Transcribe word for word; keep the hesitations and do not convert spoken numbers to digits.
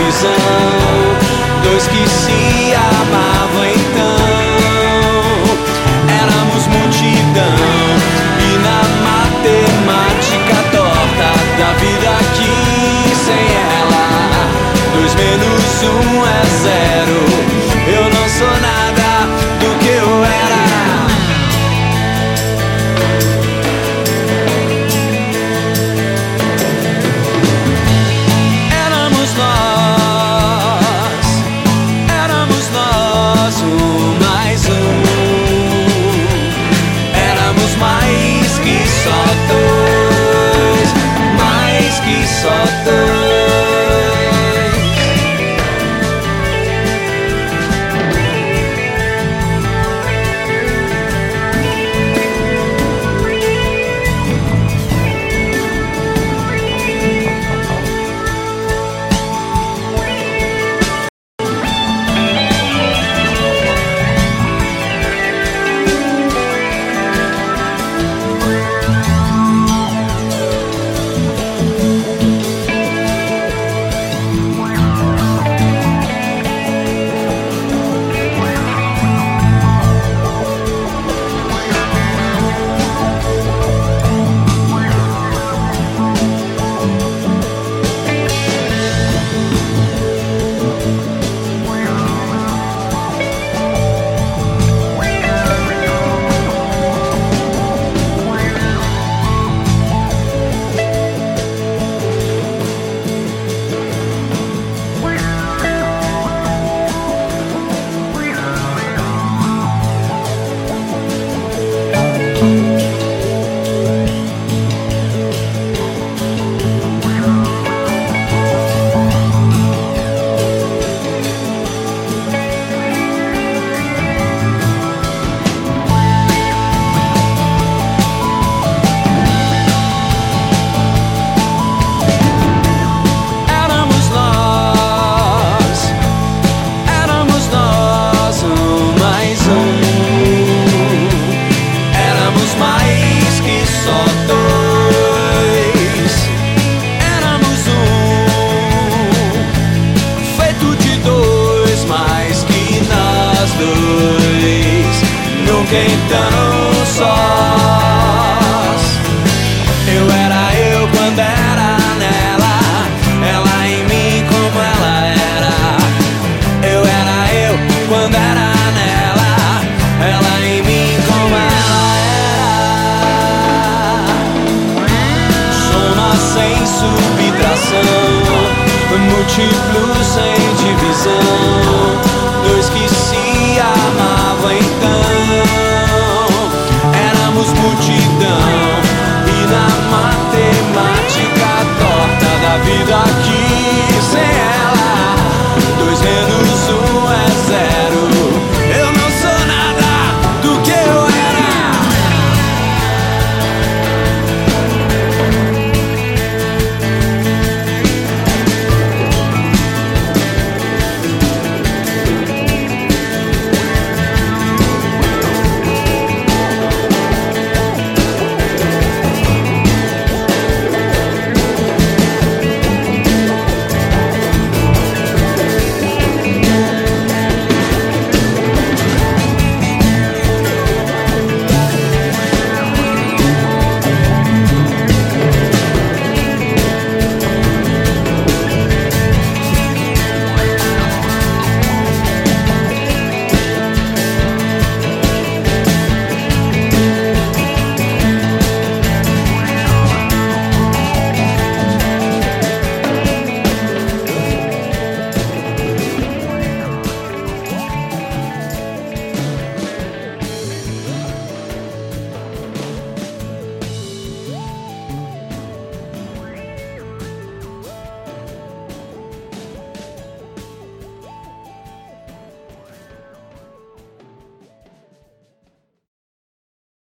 divisão, dois que se amavam então. Éramos multidão e na matemática torta da vida aqui sem ela, dois menos um é zero. Eu não sou nada do que eu era. Só então sós. Eu era eu quando era nela, ela em mim como ela era. Eu era eu quando era nela, ela em mim como ela era. Soma sem subtração, múltiplo sem divisão, dois que se amavam então. Éramos multidão